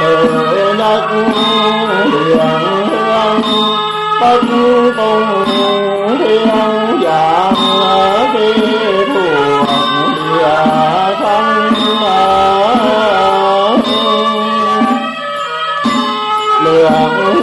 từ nhất hiền hương tất tung thiên dạng phi thuộc địa thân lượng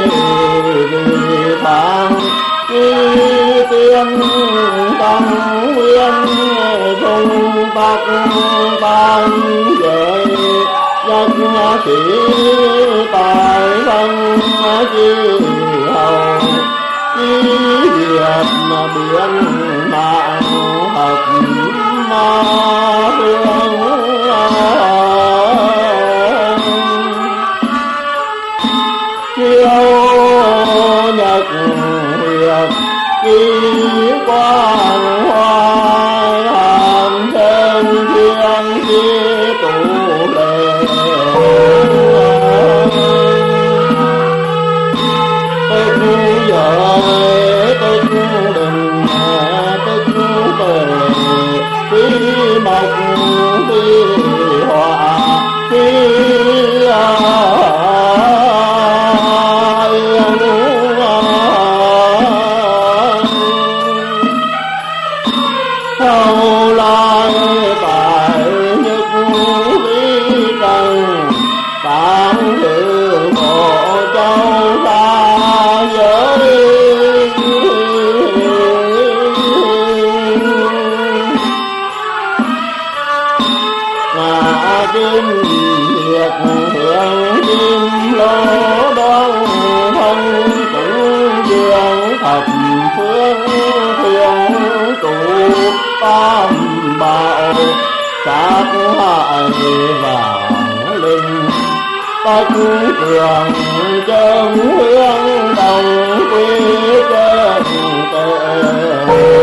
thang chi tiên tâm nguyên dung bắc ban giới nhất sĩ tài văn chi hầu chi việt biển mạng học ma hương chiêu nhật hiệp kỳ quang hoài hàm thêm thiên chi tụ lệ tức giới tức đình tức tề phi mộc phi họa phi sau lai tại nhất lý trần tạm thử bộ châu xa giới ngã kim hiệp hưởng kim lô đoan thân cũng dương thập phương thiên trụ tam bảo sát hại vạn linh tất cường chân hương đồng quy chân tề